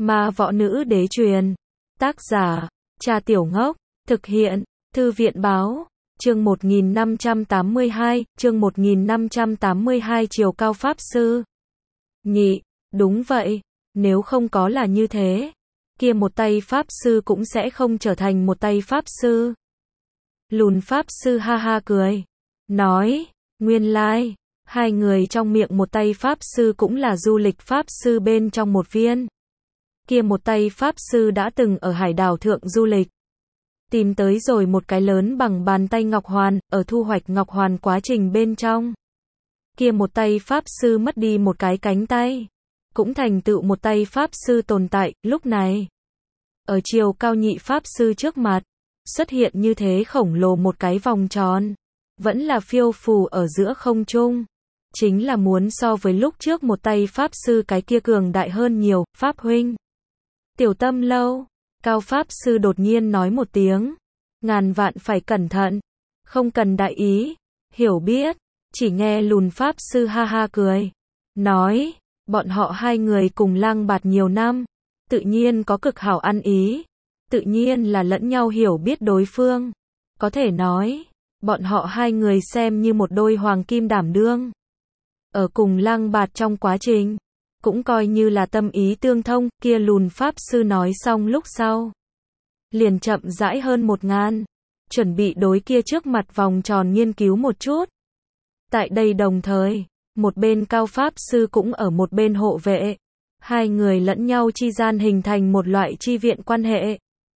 Ma võ nữ đế truyền. Tác giả, Trà Tiểu Ngốc. Thực hiện, Thư viện báo. Chương 1582, chương 1582 Chiều cao Pháp Sư. Nhị, đúng vậy, nếu không có là như thế, kia một tay Pháp Sư cũng sẽ không trở thành một tay Pháp Sư. Lùn Pháp Sư ha ha cười, nói, nguyên lai, hai người trong miệng một tay Pháp Sư cũng là du lịch Pháp Sư bên trong một viên. Kia một tay Pháp Sư đã từng ở hải đảo thượng du lịch. Tìm tới rồi một cái lớn bằng bàn tay ngọc hoàn, ở thu hoạch ngọc hoàn quá trình bên trong. Kia một tay Pháp Sư mất đi một cái cánh tay. Cũng thành tựu một tay Pháp Sư tồn tại, lúc này. Ở chiều cao nhị Pháp Sư trước mặt, xuất hiện như thế khổng lồ một cái vòng tròn. Vẫn là phiêu phù ở giữa không trung. Chính là muốn so với lúc trước một tay Pháp Sư cái kia cường đại hơn nhiều, Pháp huynh. Tiểu Tâm Lâu. Cao Pháp Sư đột nhiên nói một tiếng. Ngàn vạn phải cẩn thận. Không cần đại ý. Hiểu biết. Chỉ nghe lùn Pháp Sư ha ha cười. Nói. Bọn họ hai người cùng Lang Bạt nhiều năm. Tự nhiên có cực hảo ăn ý. Tự nhiên là lẫn nhau hiểu biết đối phương. Có thể nói. Bọn họ hai người xem như một đôi hoàng kim đảm đương. Ở cùng Lang Bạt trong quá trình. Cũng coi như là tâm ý tương thông, kia lùn Pháp Sư nói xong lúc sau. Liền chậm rãi hơn 1000. Chuẩn bị đối kia trước mặt vòng tròn nghiên cứu một chút. Tại đây đồng thời, một bên Cao Pháp Sư cũng ở một bên hộ vệ. Hai người lẫn nhau chi gian hình thành một loại chi viện quan hệ.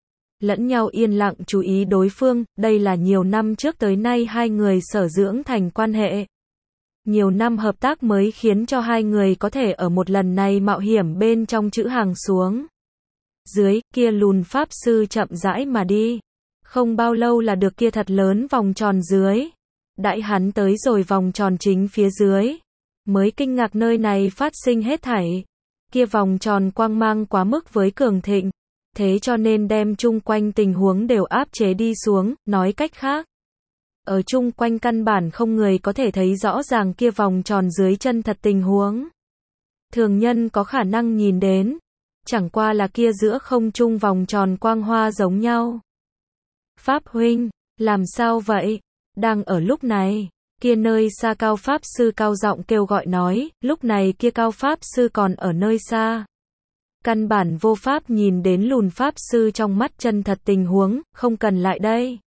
Lẫn nhau yên lặng chú ý đối phương, đây là nhiều năm trước tới nay hai người sở dưỡng thành quan hệ. Nhiều năm hợp tác mới khiến cho hai người có thể ở một lần này mạo hiểm bên trong chữ hàng xuống. Dưới, kia lùn Pháp Sư chậm rãi mà đi. Không bao lâu là được kia thật lớn vòng tròn dưới. Đãi hắn tới rồi vòng tròn chính phía dưới. Mới kinh ngạc nơi này phát sinh hết thảy. Kia vòng tròn quang mang quá mức với cường thịnh. Thế cho nên đem chung quanh tình huống đều áp chế đi xuống, nói cách khác. Ở chung quanh căn bản không người có thể thấy rõ ràng kia vòng tròn dưới chân thật tình huống. Thường nhân có khả năng nhìn đến. Chẳng qua là kia giữa không trung vòng tròn quang hoa giống nhau. Pháp huynh, làm sao vậy? Đang ở lúc này, kia nơi xa Cao Pháp Sư cao giọng kêu gọi nói, lúc này kia Cao Pháp Sư còn ở nơi xa. Căn bản vô pháp nhìn đến lùn Pháp Sư trong mắt chân thật tình huống, không cần lại đây.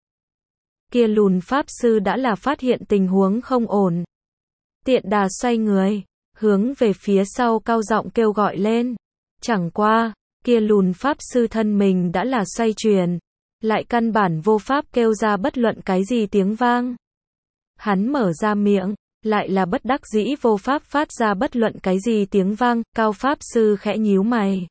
Kia lùn Pháp Sư đã là phát hiện tình huống không ổn. Tiện đà xoay người, hướng về phía sau cao giọng kêu gọi lên. Chẳng qua, kia lùn Pháp Sư thân mình đã là xoay chuyển. Lại căn bản vô pháp kêu ra bất luận cái gì tiếng vang. Hắn mở ra miệng, lại là bất đắc dĩ vô pháp phát ra bất luận cái gì tiếng vang. Cao Pháp Sư khẽ nhíu mày.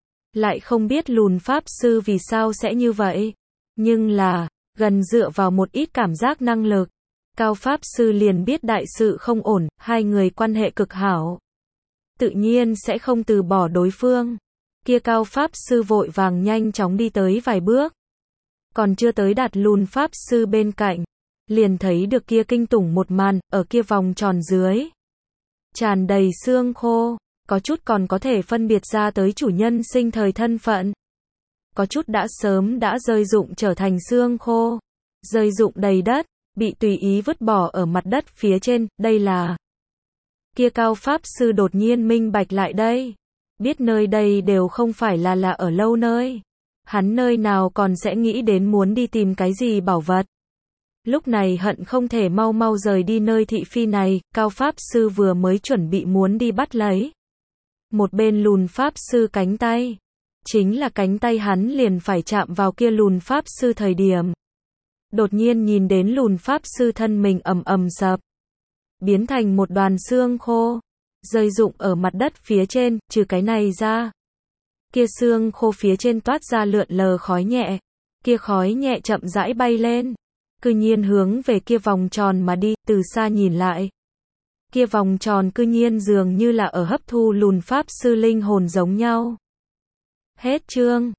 Lại không biết lùn Pháp Sư vì sao sẽ như vậy. Nhưng là, gần dựa vào một ít cảm giác năng lực. Cao Pháp Sư liền biết đại sự không ổn, hai người quan hệ cực hảo. Tự nhiên sẽ không từ bỏ đối phương. Kia Cao Pháp Sư vội vàng nhanh chóng đi tới vài bước. Còn chưa tới đạt lùn Pháp Sư bên cạnh. Liền thấy được kia kinh tủng một màn, ở kia vòng tròn dưới. Tràn đầy xương khô, có chút còn có thể phân biệt ra tới chủ nhân sinh thời thân phận. Có chút đã sớm đã rơi rụng trở thành xương khô. Rơi rụng đầy đất, bị tùy ý vứt bỏ ở mặt đất phía trên, đây là. Kia Cao Pháp Sư đột nhiên minh bạch lại đây. Biết nơi đây đều không phải là ở lâu nơi. Hắn nơi nào còn sẽ nghĩ đến muốn đi tìm cái gì bảo vật. Lúc này hận không thể mau mau rời đi nơi thị phi này, Cao Pháp Sư vừa mới chuẩn bị muốn đi bắt lấy. Một bên lùn Pháp Sư cánh tay. Chính là cánh tay hắn liền phải chạm vào kia lùn Pháp Sư thời điểm. Đột nhiên nhìn đến lùn Pháp Sư thân mình ầm ầm sập. Biến thành một đoàn xương khô. Rơi rụng ở mặt đất phía trên, trừ cái này ra. Kia xương khô phía trên toát ra lượn lờ khói nhẹ. Kia khói nhẹ chậm rãi bay lên. Cư nhiên hướng về kia vòng tròn mà đi, từ xa nhìn lại. Kia vòng tròn cư nhiên dường như là ở hấp thu lùn Pháp Sư linh hồn giống nhau. Hết chương.